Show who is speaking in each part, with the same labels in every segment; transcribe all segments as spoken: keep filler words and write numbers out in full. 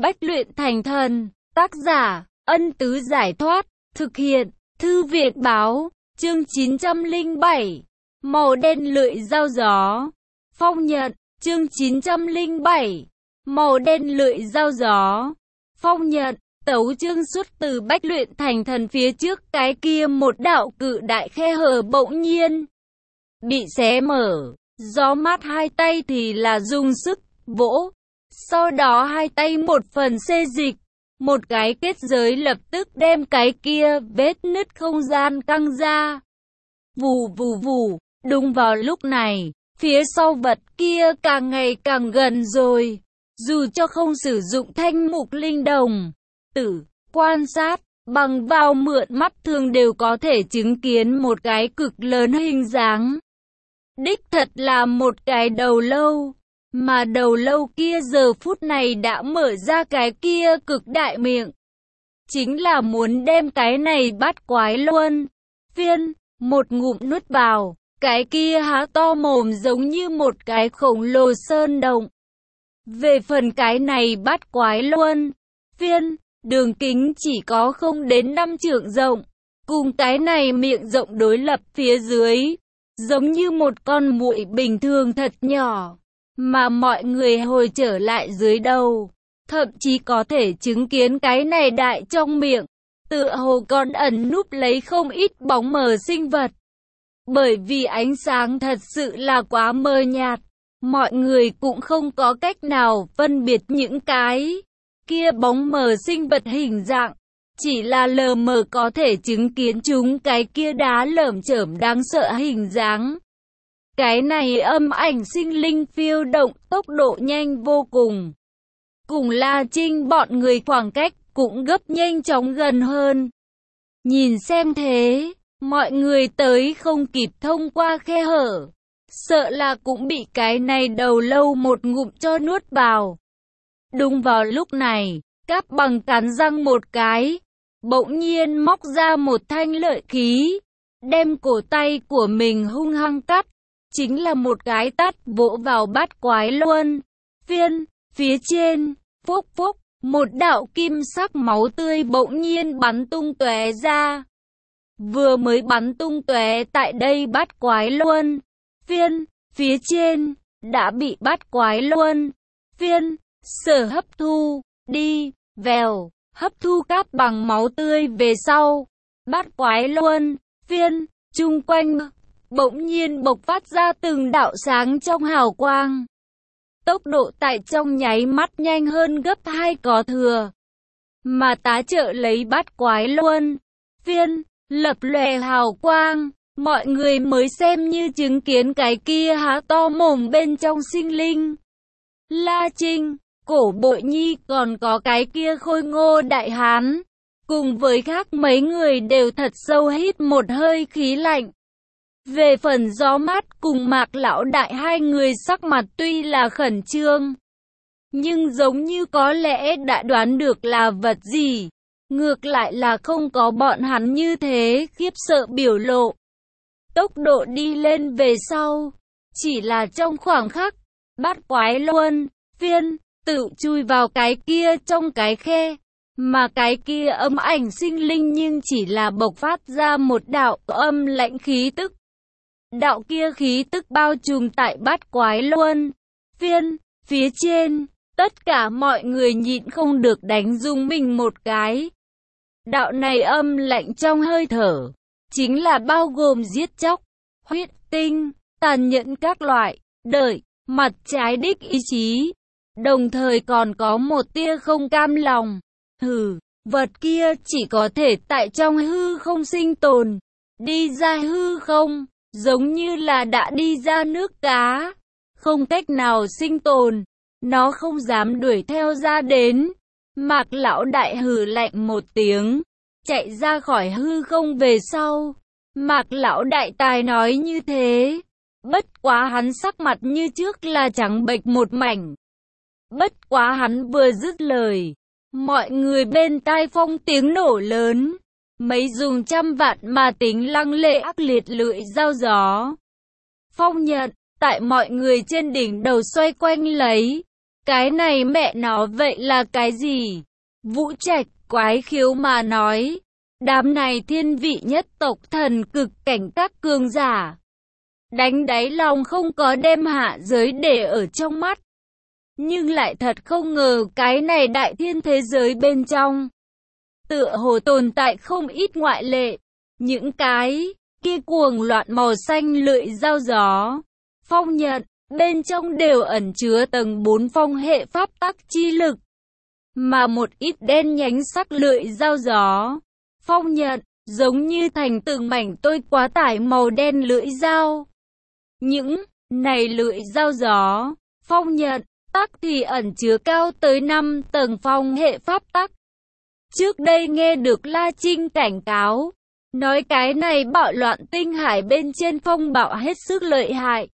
Speaker 1: Bách luyện thành thần, tác giả, Ân Tứ Giải Thoát, thực hiện, Thư Việt Báo, chương chín trăm lẻ bảy, màu đen lưỡi dao gió. Phong nhận, chương chín trăm lẻ bảy, màu đen lưỡi dao gió. Phong nhận, tấu chương xuất từ Bách luyện thành thần phía trước cái kia một đạo cự đại khe hở bỗng nhiên bị xé mở, gió mát hai tay thì là dùng sức vỗ, sau đó hai tay một phần xê dịch, một cái kết giới lập tức đem cái kia vết nứt không gian căng ra. Vù vù vù, đúng vào lúc này, phía sau vật kia càng ngày càng gần rồi, dù cho không sử dụng thanh mục linh đồng tử quan sát, bằng vào mượn mắt thường đều có thể chứng kiến một cái cực lớn hình dáng. Đích thật là một cái đầu lâu, mà đầu lâu kia giờ phút này đã mở ra cái kia cực đại miệng. Chính là muốn đem cái này bắt quái luân phiên, một ngụm nuốt vào, cái kia há to mồm giống như một cái khổng lồ sơn động. Về phần cái này bắt quái luân phiên, đường kính chỉ có không đến năm trượng rộng, cùng cái này miệng rộng đối lập phía dưới, giống như một con muỗi bình thường thật nhỏ, mà mọi người hồi trở lại dưới đầu, thậm chí có thể chứng kiến cái này đại trong miệng, tựa hồ còn ẩn núp lấy không ít bóng mờ sinh vật. Bởi vì ánh sáng thật sự là quá mờ nhạt, mọi người cũng không có cách nào phân biệt những cái kia bóng mờ sinh vật hình dạng, chỉ là lờ mờ có thể chứng kiến chúng cái kia đá lởm chởm đáng sợ hình dáng. Cái này âm ảnh sinh linh phiêu động tốc độ nhanh vô cùng. Cùng La Trinh bọn người khoảng cách cũng gấp nhanh chóng gần hơn. Nhìn xem thế, mọi người tới không kịp thông qua khe hở, sợ là cũng bị cái này đầu lâu một ngụm cho nuốt vào. Đúng vào lúc này, Cáp Bằng cắn răng một cái, bỗng nhiên móc ra một thanh lợi khí, đem cổ tay của mình hung hăng cắt, chính là một cái tát vỗ vào bát quái luân phiên phía trên. Phốc phốc, một đạo kim sắc máu tươi bỗng nhiên bắn tung tóe ra. Vừa mới bắn tung tóe tại đây bát quái luân phiên phía trên đã bị bát quái luân phiên sở hấp thu đi, vèo, hấp thu Cáp Bằng máu tươi về sau, bát quái luân phiên chung quanh bỗng nhiên bộc phát ra từng đạo sáng trong hào quang. Tốc độ tại trong nháy mắt nhanh hơn gấp hai có thừa. Mà tá trợ lấy bát quái luân phiên lập lòe hào quang, mọi người mới xem như chứng kiến cái kia há to mồm bên trong sinh linh. La Trinh, Cổ Bội Nhi còn có cái kia Khôi Ngô đại hán, cùng với khác mấy người đều thật sâu hít một hơi khí lạnh. Về phần Gió Mát cùng Mạc Lão Đại hai người sắc mặt tuy là khẩn trương, nhưng giống như có lẽ đã đoán được là vật gì, ngược lại là không có bọn hắn như thế khiếp sợ biểu lộ. Tốc độ đi lên về sau, chỉ là trong khoảng khắc, bát quái luân phiên tự chui vào cái kia trong cái khe, mà cái kia âm ảnh sinh linh nhưng chỉ là bộc phát ra một đạo âm lãnh khí tức. Đạo kia khí tức bao trùm tại bát quái luân phiên phía trên, tất cả mọi người nhịn không được đánh rung mình một cái. Đạo này âm lạnh trong hơi thở, chính là bao gồm giết chóc, huyết tinh, tàn nhẫn các loại, đợi, mặt trái đích ý chí, đồng thời còn có một tia không cam lòng. Hừ, vật kia chỉ có thể tại trong hư không sinh tồn, đi ra hư không, giống như là đã đi ra nước cá, không cách nào sinh tồn, nó không dám đuổi theo ra đến. Mạc Lão Đại hừ lạnh một tiếng, chạy ra khỏi hư không về sau. Mạc Lão Đại tài nói như thế, bất quá hắn sắc mặt như trước là trắng bệch một mảnh. Bất quá hắn vừa dứt lời, mọi người bên tai phong tiếng nổ lớn, mấy dùng trăm vạn mà tính lăng lệ ác liệt lưỡi dao gió. Phong nhận, tại mọi người trên đỉnh đầu xoay quanh lấy, Cái này mẹ nó vậy là cái gì? Vũ Trạch quái khiếu mà nói. Đám này thiên vị nhất tộc thần cực cảnh các cường giả. Đánh đáy lòng không có đem hạ giới để ở trong mắt. Nhưng lại thật không ngờ cái này đại thiên thế giới bên trong. Tựa hồ tồn tại không ít ngoại lệ. Những cái kia cuồng loạn màu xanh lưỡi dao gió. Phong nhận, bên trong đều ẩn chứa tầng bốn phong hệ pháp tắc chi lực. Mà một ít đen nhánh sắc lưỡi dao gió. Phong nhận, giống như thành từng mảnh tôi quá tải màu đen lưỡi dao. Những này lưỡi dao gió, phong nhận, tắc thì ẩn chứa cao tới năm tầng phong hệ pháp tắc. Trước đây nghe được La Trinh cảnh cáo, nói cái này bạo loạn tinh hải bên trên phong bạo hết sức lợi hại.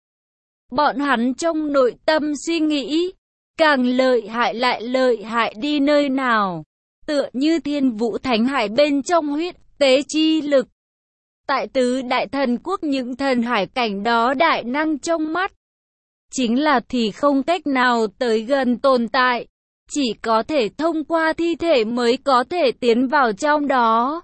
Speaker 1: Bọn hắn trong nội tâm suy nghĩ, càng lợi hại lại lợi hại đi nơi nào, tựa như thiên vũ thánh hải bên trong huyết tế chi lực. Tại tứ đại thần quốc những thần hải cảnh đó đại năng trong mắt, chính là thì không cách nào tới gần tồn tại, chỉ có thể thông qua thi thể mới có thể tiến vào trong đó.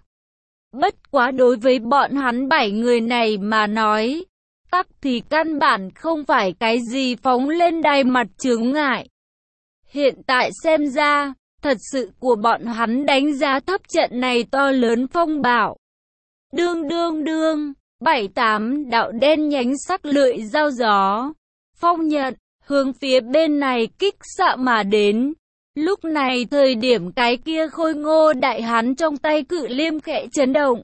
Speaker 1: Bất quá đối với bọn hắn bảy người này mà nói, tắc thì căn bản không phải cái gì phóng lên đài mặt chướng ngại. Hiện tại xem ra, thật sự của bọn hắn đánh giá thấp trận này to lớn phong bạo. Đương đương đương, bảy tám đạo đen nhánh sắc lưỡi dao gió. Phong nhận, hướng phía bên này kích xạ mà đến. Lúc này thời điểm cái kia khôi ngô đại hán trong tay cự liêm khẽ chấn động.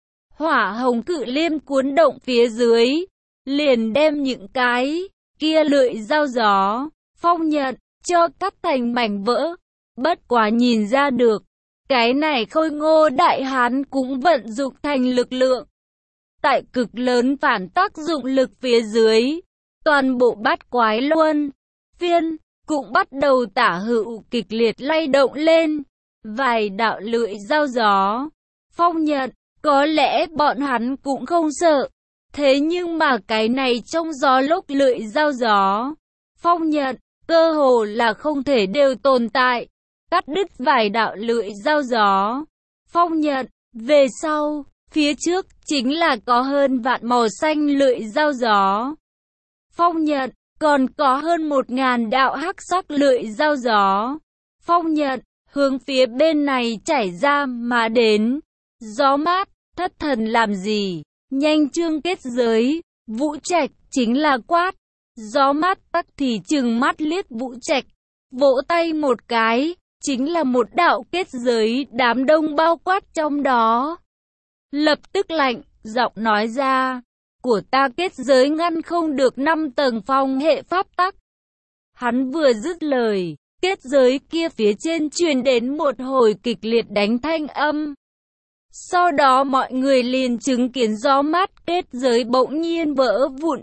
Speaker 1: Hỏa hồng cự liêm cuốn động phía dưới, liền đem những cái kia lưỡi dao gió, phong nhận, cho cắt thành mảnh vỡ. Bất quá nhìn ra được, cái này khôi ngô đại hán cũng vận dụng thành lực lượng. Tại cực lớn phản tác dụng lực phía dưới, toàn bộ bát quái luân phiên cũng bắt đầu tả hữu kịch liệt lay động lên. Vài đạo lưỡi dao gió, phong nhận, có lẽ bọn hắn cũng không sợ. Thế nhưng mà cái này trong gió lốc lưỡi dao gió, phong nhận, cơ hồ là không thể đều tồn tại. Cắt đứt vài đạo lưỡi dao gió, phong nhận, về sau, phía trước chính là có hơn vạn màu xanh lưỡi dao gió. Phong nhận, còn có hơn một ngàn đạo hắc sắc lưỡi dao gió. Phong nhận, hướng phía bên này chảy ra mà đến. Gió mát, thất thần làm gì? Nhanh chương kết giới. Vũ Trạch chính là quát. Gió mát tắc thì trừng mắt liếc Vũ Trạch. Vỗ tay một cái, chính là một đạo kết giới đám đông bao quát trong đó. Lập tức lạnh, giọng nói ra. Của ta kết giới ngăn không được năm tầng phong hệ pháp tắc. Hắn vừa dứt lời, kết giới kia phía trên truyền đến một hồi kịch liệt đánh thanh âm. Sau đó mọi người liền chứng kiến gió mát kết giới bỗng nhiên vỡ vụn.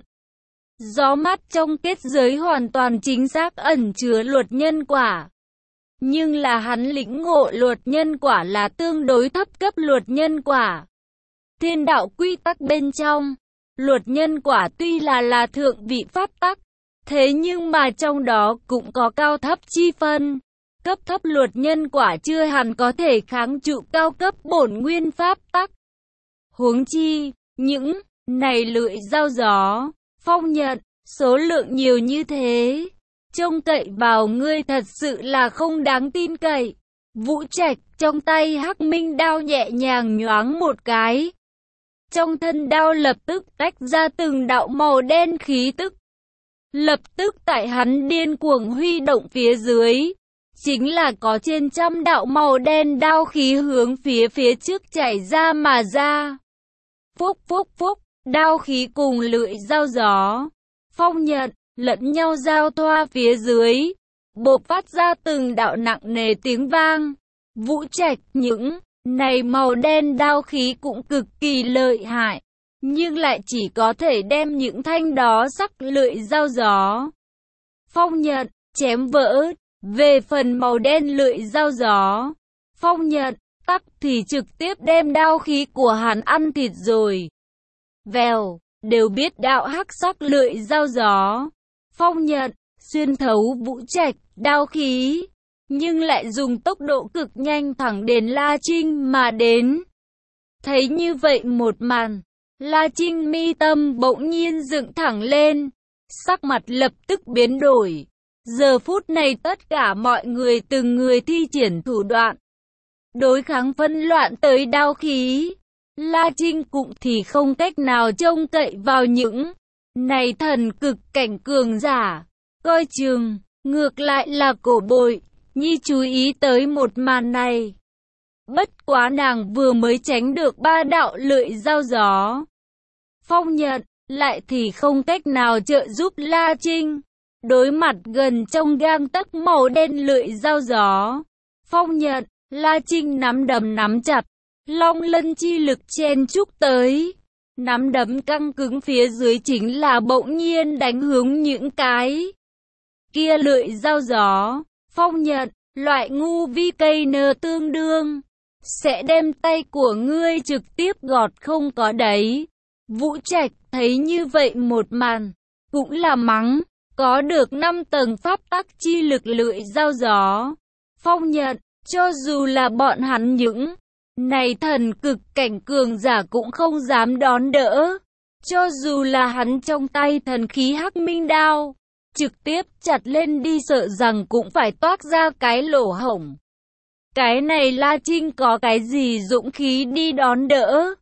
Speaker 1: Gió mát trong kết giới hoàn toàn chính xác ẩn chứa luật nhân quả. Nhưng là hắn lĩnh ngộ luật nhân quả là tương đối thấp cấp luật nhân quả. Thiên đạo quy tắc bên trong, luật nhân quả tuy là là thượng vị pháp tắc, thế nhưng mà trong đó cũng có cao thấp chi phân. Cấp thấp luật nhân quả chưa hẳn có thể kháng trụ cao cấp bổn nguyên pháp tắc. Huống chi, những này lưỡi dao gió, phong nhận, số lượng nhiều như thế, trông cậy vào ngươi thật sự là không đáng tin cậy. Vũ Trạch trong tay hắc minh đao nhẹ nhàng nhoáng một cái. Trong thân đao lập tức tách ra từng đạo màu đen khí tức. Lập tức tại hắn điên cuồng huy động phía dưới, chính là có trên trăm đạo màu đen đao khí hướng phía phía trước chảy ra mà ra. Phúc phúc phúc, đao khí cùng lưỡi dao gió, phong nhận, lẫn nhau giao thoa phía dưới, bộc phát ra từng đạo nặng nề tiếng vang. Vũ Trạch những này màu đen đao khí cũng cực kỳ lợi hại, nhưng lại chỉ có thể đem những thanh đó sắc lưỡi dao gió, phong nhận, chém vỡ. Về phần màu đen lưỡi dao gió, phong nhận, tắc thì trực tiếp đem đao khí của hắn ăn thịt rồi. Vèo, đều biết đạo hắc sắc lưỡi dao gió, phong nhận, xuyên thấu vũ trạch, đao khí, nhưng lại dùng tốc độ cực nhanh thẳng đến La Trinh mà đến. Thấy như vậy một màn, La Trinh mi tâm bỗng nhiên dựng thẳng lên, sắc mặt lập tức biến đổi. Giờ phút này tất cả mọi người từng người thi triển thủ đoạn đối kháng phân loạn tới đao khí. La Trinh cũng thì không cách nào trông cậy vào những này thần cực cảnh cường giả, coi chừng, ngược lại là Cổ Bội Nhi chú ý tới một màn này. Bất quá nàng vừa mới tránh được ba đạo lưỡi dao gió phong nhận, lại thì không cách nào trợ giúp La Trinh. Đối mặt gần trong gang tấc màu đen lưỡi dao gió phong nhận, La Trinh nắm đấm nắm chặt, long lân chi lực chen chúc tới. Nắm đấm căng cứng phía dưới chính là bỗng nhiên đánh hướng những cái kia lưỡi dao gió phong nhận. Loại ngu vi cây nơ tương đương sẽ đem tay của ngươi trực tiếp gọt không có đấy. Vũ Trạch thấy như vậy một màn, cũng là mắng, có được năm tầng pháp tắc chi lực lưỡi dao gió phong nhận, cho dù là bọn hắn những này thần cực cảnh cường giả cũng không dám đón đỡ. Cho dù là hắn trong tay thần khí Hắc Minh Đao, trực tiếp chặt lên đi sợ rằng cũng phải toát ra cái lỗ hổng. Cái này La Trinh có cái gì dũng khí đi đón đỡ?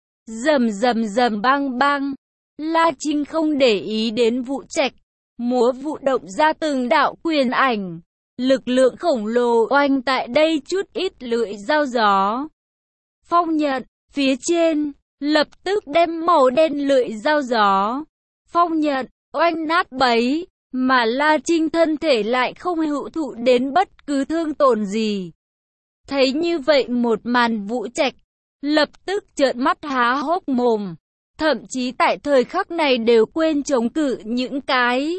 Speaker 1: Rầm rầm rầm bang bang, La Trinh không để ý đến Vũ Trạch, múa vụ động ra từng đạo quyền ảnh, lực lượng khổng lồ oanh tại đây chút ít lưỡi dao gió phong nhận phía trên, lập tức đem màu đen lưỡi dao gió phong nhận oanh nát bấy, mà La Trinh thân thể lại không hữu thụ đến bất cứ thương tổn gì. Thấy như vậy một màn, Vũ Trạch lập tức trợn mắt há hốc mồm, thậm chí tại thời khắc này đều quên chống cự những cái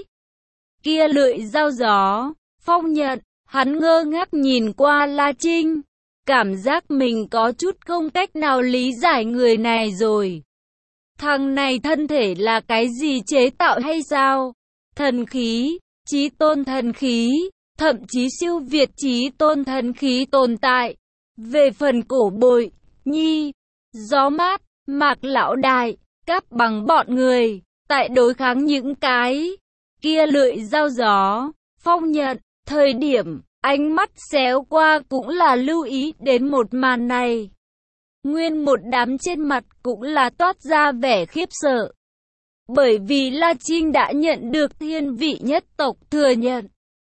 Speaker 1: kia lưỡi dao gió phong nhận. Hắn ngơ ngác nhìn qua La Trinh, cảm giác mình có chút không cách nào lý giải người này rồi. Thằng này thân thể là cái gì chế tạo hay sao? Thần khí, chí tôn thần khí, thậm chí siêu việt chí tôn thần khí tồn tại. Về phần Cổ Bội Nhi, Gió Mát, Mạc Lão Đại, Cáp Bằng bọn người, tại đối kháng những cái kia lưỡi dao gió phong nhận, thời điểm ánh mắt xéo qua cũng là lưu ý đến một màn này. Nguyên một đám trên mặt cũng là toát ra vẻ khiếp sợ. Bởi vì La Trinh đã nhận được thiên vị nhất tộc thừa nhận.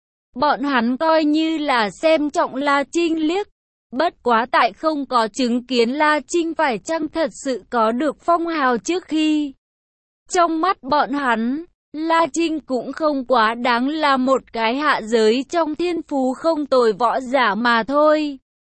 Speaker 1: Bọn hắn coi như là xem trọng La Trinh liếc. Bất quá tại không có chứng kiến La Trinh phải chăng thật sự có được phong hào trước khi. Trong mắt bọn hắn, La Trinh cũng không quá đáng là một cái hạ giới trong thiên phú không tồi võ giả mà thôi.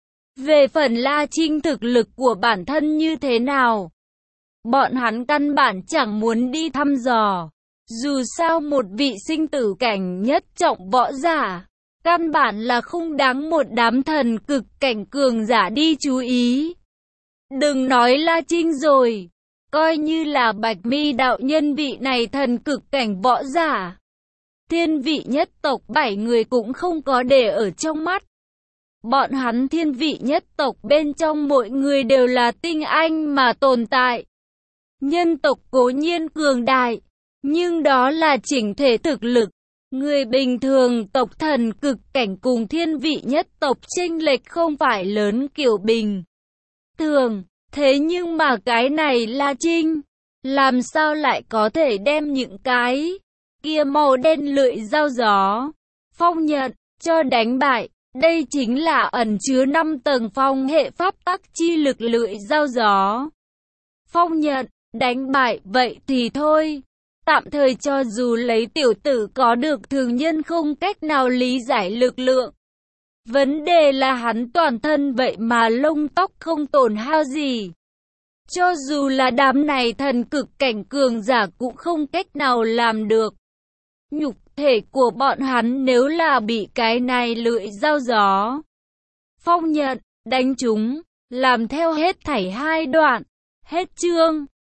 Speaker 1: Về phần La Trinh thực lực của bản thân như thế nào, bọn hắn căn bản chẳng muốn đi thăm dò. Dù sao một vị sinh tử cảnh nhất trọng võ giả, căn bản là không đáng một đám thần cực cảnh cường giả đi chú ý. Đừng nói La Trinh rồi, coi như là Bạch Mi đạo nhân vị này thần cực cảnh võ giả, thiên vị nhất tộc bảy người cũng không có để ở trong mắt. Bọn hắn thiên vị nhất tộc bên trong mỗi người đều là tinh anh mà tồn tại. Nhân tộc cố nhiên cường đại, nhưng đó là chỉnh thể thực lực. Người bình thường tộc thần cực cảnh cùng thiên vị nhất tộc chênh lệch không phải lớn kiểu bình thường. Thế nhưng mà cái này La Trinh, làm sao lại có thể đem những cái kia màu đen lưỡi dao gió phong nhận cho đánh bại? Đây chính là ẩn chứa năm tầng phong hệ pháp tắc chi lực lưỡi dao gió phong nhận, đánh bại vậy thì thôi. Tạm thời cho dù lấy tiểu tử có được thường nhân không cách nào lý giải lực lượng. Vấn đề là hắn toàn thân vậy mà lông tóc không tổn hao gì. Cho dù là đám này thần cực cảnh cường giả cũng không cách nào làm được. Nhục thể của bọn hắn nếu là bị cái này lưỡi dao gió phong nhận đánh chúng, làm theo hết thảy hai đoạn. Hết chương.